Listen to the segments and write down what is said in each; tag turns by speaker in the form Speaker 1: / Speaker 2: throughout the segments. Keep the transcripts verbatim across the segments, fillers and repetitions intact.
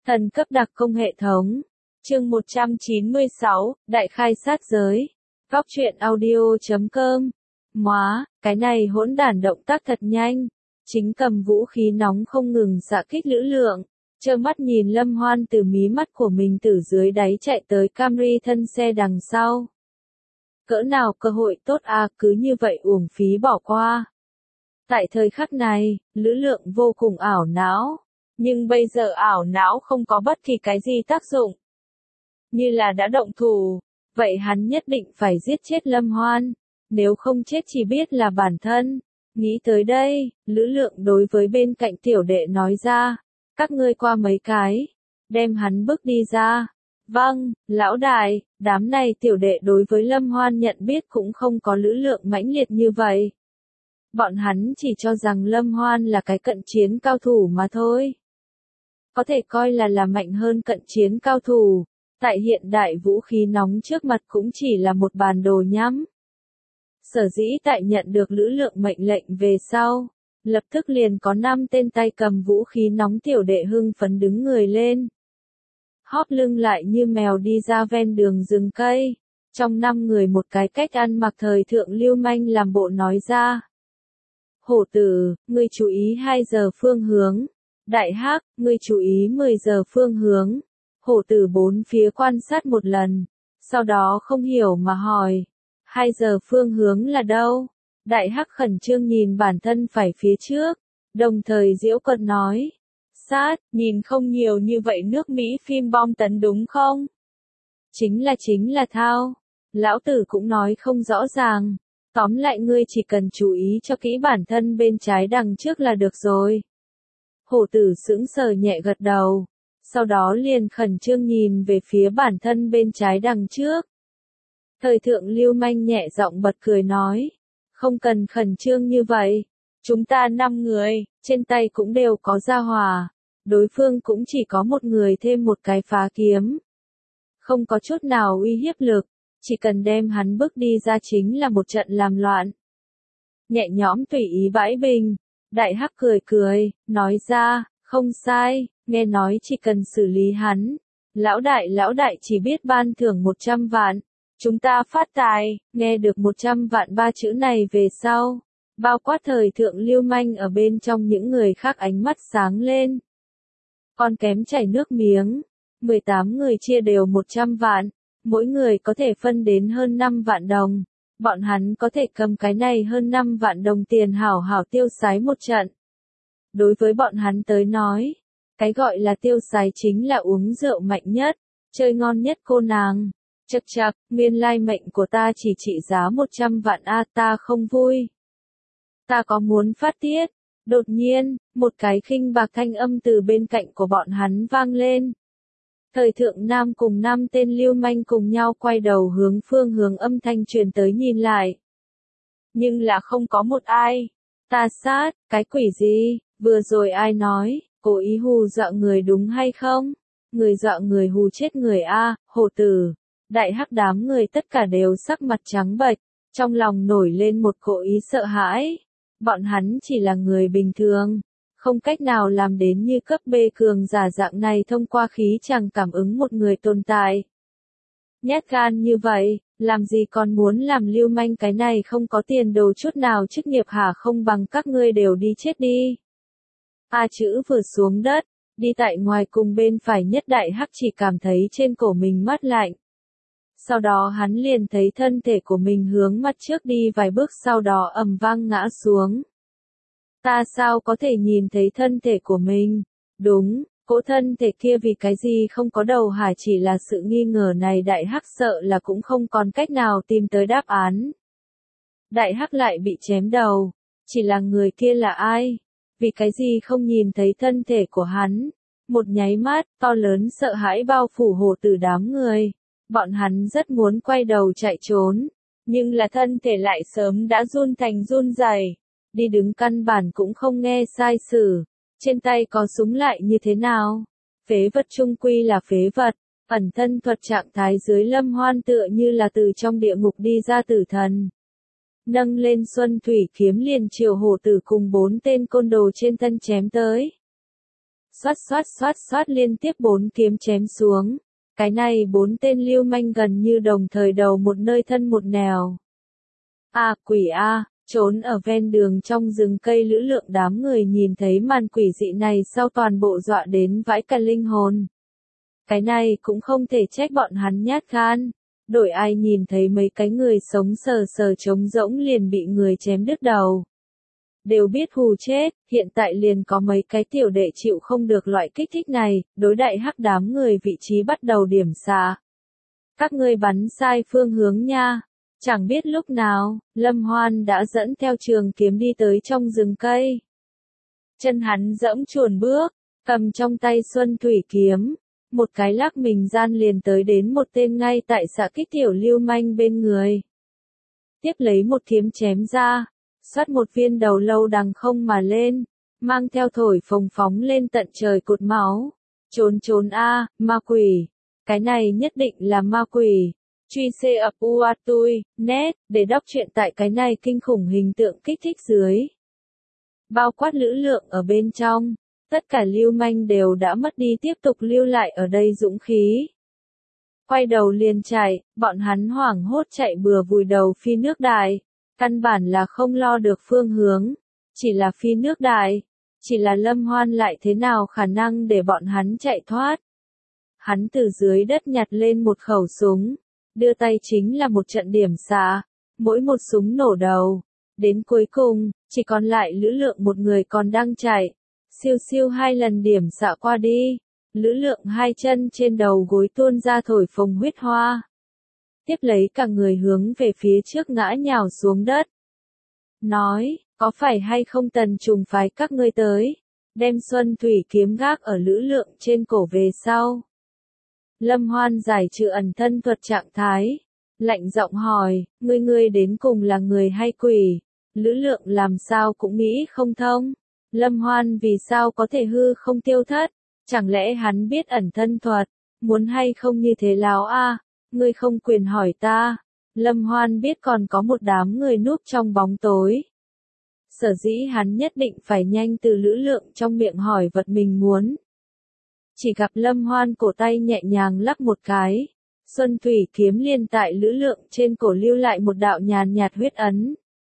Speaker 1: Thần cấp đặc công hệ thống. Chương một trăm chín mươi sáu, Đại khai sát giới. Góc truyện audio chấm com. Móa, cái này hỗn đản động tác thật nhanh. Chính cầm vũ khí nóng không ngừng xạ kích Lữ Lượng. Trơ mắt nhìn Lâm Hoan từ mí mắt của mình từ dưới đáy chạy tới Camry thân xe đằng sau. Cỡ nào cơ hội tốt à, cứ như vậy uổng phí bỏ qua. Tại thời khắc này, Lữ Lượng vô cùng ảo não. Nhưng bây giờ ảo não không có bất kỳ cái gì tác dụng. Như là đã động thủ, vậy hắn nhất định phải giết chết Lâm Hoan. Nếu không chết chỉ biết là bản thân. Nghĩ tới đây, Lữ Lượng đối với bên cạnh tiểu đệ nói ra. Các ngươi qua mấy cái. Đem hắn bước đi ra. Vâng, lão đại, đám này tiểu đệ đối với Lâm Hoan nhận biết cũng không có Lữ Lượng mãnh liệt như vậy. Bọn hắn chỉ cho rằng Lâm Hoan là cái cận chiến cao thủ mà thôi. Có thể coi là là mạnh hơn cận chiến cao thủ. Tại hiện đại vũ khí nóng trước mặt cũng chỉ là một bàn đồ nhắm. Sở dĩ tại nhận được Lữ Lượng mệnh lệnh về sau, lập tức liền có năm tên tay cầm vũ khí nóng tiểu đệ hưng phấn đứng người lên. Hóp lưng lại như mèo đi ra ven đường rừng cây. Trong năm người một cái cách ăn mặc thời thượng lưu manh làm bộ nói ra. Hổ tử, ngươi chú ý hai giờ phương hướng. Đại Hắc, ngươi chú ý mười giờ phương hướng. Hổ tử bốn phía quan sát một lần. Sau đó không hiểu mà hỏi. Hai giờ phương hướng là đâu? Đại Hắc khẩn trương nhìn bản thân phải phía trước. Đồng thời giễu cợt nói. Sát, nhìn không nhiều như vậy nước Mỹ phim bom tấn đúng không? Chính là chính là thao. Lão tử cũng nói không rõ ràng. Tóm lại ngươi chỉ cần chú ý cho kỹ bản thân bên trái đằng trước là được rồi. Hổ tử sững sờ nhẹ gật đầu. Sau đó liền khẩn trương nhìn về phía bản thân bên trái đằng trước. Thời thượng lưu manh nhẹ giọng bật cười nói. Không cần khẩn trương như vậy. Chúng ta năm người, trên tay cũng đều có gia hỏa. Đối phương cũng chỉ có một người thêm một cái phá kiếm. Không có chút nào uy hiếp lực. Chỉ cần đem hắn bước đi ra chính là một trận làm loạn. Nhẹ nhõm tùy ý bãi bình. Đại Hắc cười cười, nói ra, không sai, nghe nói chỉ cần xử lý hắn. Lão đại lão đại chỉ biết ban thưởng một trăm vạn. Chúng ta phát tài, nghe được một trăm vạn ba chữ này về sau. Bao quát thời thượng lưu manh ở bên trong những người khác ánh mắt sáng lên. Còn kém chảy nước miếng. mười tám người chia đều một trăm vạn. Mỗi người có thể phân đến hơn năm vạn đồng. Bọn hắn có thể cầm cái này hơn năm vạn đồng tiền hảo hảo tiêu xái một trận. Đối với bọn hắn tới nói, cái gọi là tiêu xái chính là uống rượu mạnh nhất, chơi ngon nhất cô nàng. Chậc chậc, nguyên lai mệnh của ta chỉ trị giá một trăm vạn a, ta không vui. Ta có muốn phát tiết. Đột nhiên, một cái khinh bạc thanh âm từ bên cạnh của bọn hắn vang lên. Thời thượng nam cùng năm tên lưu manh cùng nhau quay đầu hướng phương hướng âm thanh truyền tới nhìn lại. Nhưng là không có một ai. Ta sát, cái quỷ gì, vừa rồi ai nói, cố ý hù dọa người đúng hay không? Người dọa người hù chết người a, hổ tử. Đại Hắc đám người tất cả đều sắc mặt trắng bệch, trong lòng nổi lên một cỗ ý sợ hãi. Bọn hắn chỉ là người bình thường. Không cách nào làm đến như cấp B cường giả dạng này thông qua khí chàng cảm ứng một người tồn tại. Nhát gan như vậy, làm gì còn muốn làm lưu manh cái này không có tiền đồ chút nào chức nghiệp hả, không bằng các ngươi đều đi chết đi. A chữ vừa xuống đất, đi tại ngoài cùng bên phải nhất Đại Hắc chỉ cảm thấy trên cổ mình mát lạnh. Sau đó hắn liền thấy thân thể của mình hướng mặt trước đi vài bước sau đó ầm vang ngã xuống. Ta sao có thể nhìn thấy thân thể của mình? Đúng, cỗ thân thể kia vì cái gì không có đầu hả, chỉ là sự nghi ngờ này Đại Hắc sợ là cũng không còn cách nào tìm tới đáp án. Đại Hắc lại bị chém đầu, chỉ là người kia là ai? Vì cái gì không nhìn thấy thân thể của hắn? Một nháy mắt, to lớn sợ hãi bao phủ hổ tử đám người. Bọn hắn rất muốn quay đầu chạy trốn, nhưng là thân thể lại sớm đã run thành run rẩy. Đi đứng căn bản cũng không nghe sai sử, trên tay có súng lại như thế nào? Phế vật trung quy là phế vật, ẩn thân thuật trạng thái dưới Lâm Hoan tựa như là từ trong địa ngục đi ra tử thần. Nâng lên xuân thủy kiếm liền chiều hổ tử cùng bốn tên côn đồ trên thân chém tới. xoát xoát xoát xoát liên tiếp bốn kiếm chém xuống. Cái này bốn tên lưu manh gần như đồng thời đầu một nơi thân một nẻo. À quỷ a, à, trốn ở ven đường trong rừng cây Lữ Lượng đám người nhìn thấy màn quỷ dị này sau toàn bộ dọa đến vãi cả linh hồn. Cái này cũng không thể trách bọn hắn nhát gan. Đổi ai nhìn thấy mấy cái người sống sờ sờ trống rỗng liền bị người chém đứt đầu. Đều biết hù chết, hiện tại liền có mấy cái tiểu đệ chịu không được loại kích thích này, đối đại hắc đám người vị trí bắt đầu điểm xạ. Các ngươi bắn sai phương hướng nha. Chẳng biết lúc nào, Lâm Hoan đã dẫn theo trường kiếm đi tới trong rừng cây. Chân hắn dẫm chuồn bước, cầm trong tay xuân thủy kiếm. Một cái lắc mình gian liền tới đến một tên ngay tại xạ kích tiểu lưu manh bên người. Tiếp lấy một kiếm chém ra, xoát một viên đầu lâu đằng không mà lên, mang theo thổi phồng phóng lên tận trời cột máu. Trốn trốn a, ma quỷ. Cái này nhất định là ma quỷ. Truy C ập uatui, net, để đọc truyện tại cái này kinh khủng hình tượng kích thích dưới. Bao quát Lữ Lượng ở bên trong. Tất cả lưu manh đều đã mất đi tiếp tục lưu lại ở đây dũng khí. Quay đầu liền chạy, bọn hắn hoảng hốt chạy bừa vùi đầu phi nước đại. Căn bản là không lo được phương hướng. Chỉ là phi nước đại. Chỉ là Lâm Hoan lại thế nào khả năng để bọn hắn chạy thoát. Hắn từ dưới đất nhặt lên một khẩu súng. Đưa tay chính là một trận điểm xạ. Mỗi một súng nổ đầu. Đến cuối cùng, chỉ còn lại Lữ Lượng một người còn đang chạy. Siêu siêu hai lần điểm xạ qua đi, Lữ Lượng hai chân trên đầu gối tuôn ra thổi phồng huyết hoa. Tiếp lấy cả người hướng về phía trước ngã nhào xuống đất. Nói, có phải hay không Tần Trùng phái các ngươi tới, đem xuân thủy kiếm gác ở Lữ Lượng trên cổ về sau. Lâm Hoan giải trừ ẩn thân thuật trạng thái, lạnh giọng hỏi, ngươi ngươi đến cùng là người hay quỷ? Lữ Lượng làm sao cũng nghĩ không thông. Lâm Hoan vì sao có thể hư không tiêu thất? Chẳng lẽ hắn biết ẩn thân thuật? Muốn hay không như thế láo a? Ngươi không quyền hỏi ta. Lâm Hoan biết còn có một đám người núp trong bóng tối. Sở dĩ hắn nhất định phải nhanh từ Lữ Lượng trong miệng hỏi vật mình muốn. Chỉ gặp Lâm Hoan cổ tay nhẹ nhàng lắc một cái. Xuân thủy kiếm liền tại Lữ Lượng trên cổ lưu lại một đạo nhàn nhạt huyết ấn.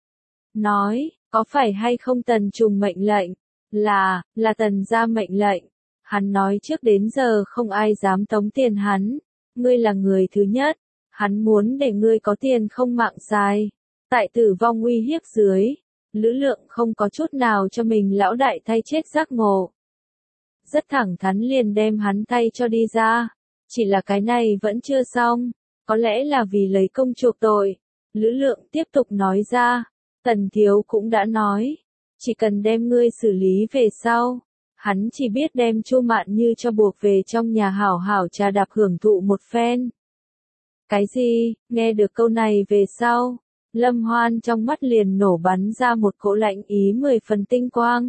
Speaker 1: Nói, có phải hay không Tần Trùng mệnh lệnh? Là, là Tần gia mệnh lệnh. Hắn nói trước đến giờ không ai dám tống tiền hắn. Ngươi là người thứ nhất. Hắn muốn để ngươi có tiền không mạng sai. Tại tử vong uy hiếp dưới. Lữ Lượng không có chút nào cho mình lão đại thay chết giác ngộ. Rất thẳng thắn liền đem hắn thay cho đi ra. Chỉ là cái này vẫn chưa xong. Có lẽ là vì lấy công chuộc tội. Lữ Lượng tiếp tục nói ra. Tần thiếu cũng đã nói, chỉ cần đem ngươi xử lý về sau, hắn chỉ biết đem Chu Mạn Như cho buộc về trong nhà hảo hảo trà đạp hưởng thụ một phen. Cái gì? Nghe được câu này về sau, Lâm Hoan trong mắt liền nổ bắn ra một cỗ lạnh ý mười phần tinh quang.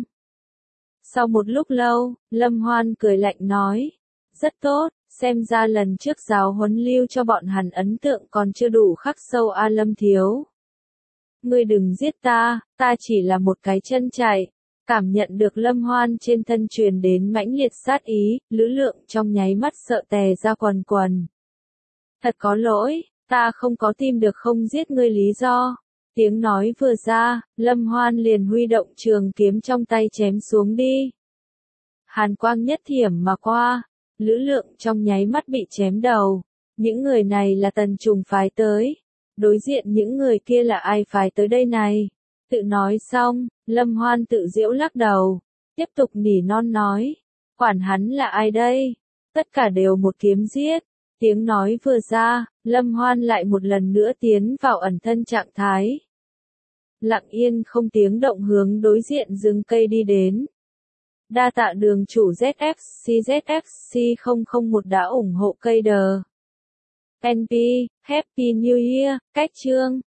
Speaker 1: Sau một lúc lâu, Lâm Hoan cười lạnh nói, rất tốt, xem ra lần trước giáo huấn lưu cho bọn hắn ấn tượng còn chưa đủ khắc sâu a Lâm thiếu. Ngươi đừng giết ta, ta chỉ là một cái chân chạy. Cảm nhận được Lâm Hoan trên thân truyền đến mãnh liệt sát ý, Lữ Lượng trong nháy mắt sợ tè ra quần quần. Thật có lỗi, ta không có tìm được không giết ngươi lý do. Tiếng nói vừa ra, Lâm Hoan liền huy động trường kiếm trong tay chém xuống đi. Hàn quang nhất thiểm mà qua, Lữ Lượng trong nháy mắt bị chém đầu. Những người này là Tần Trùng phái tới. Đối diện những người kia là ai phái tới đây này? Tự nói xong, Lâm Hoan tự giễu lắc đầu. Tiếp tục nỉ non nói. Quản hắn là ai đây? Tất cả đều một kiếm giết. Tiếng nói vừa ra, Lâm Hoan lại một lần nữa tiến vào ẩn thân trạng thái. Lặng yên không tiếng động hướng đối diện rừng cây đi đến. Đa tạ đường chủ Z F C Z F C không không một đã ủng hộ cây đờ. en pê, Happy New Year, cách chương.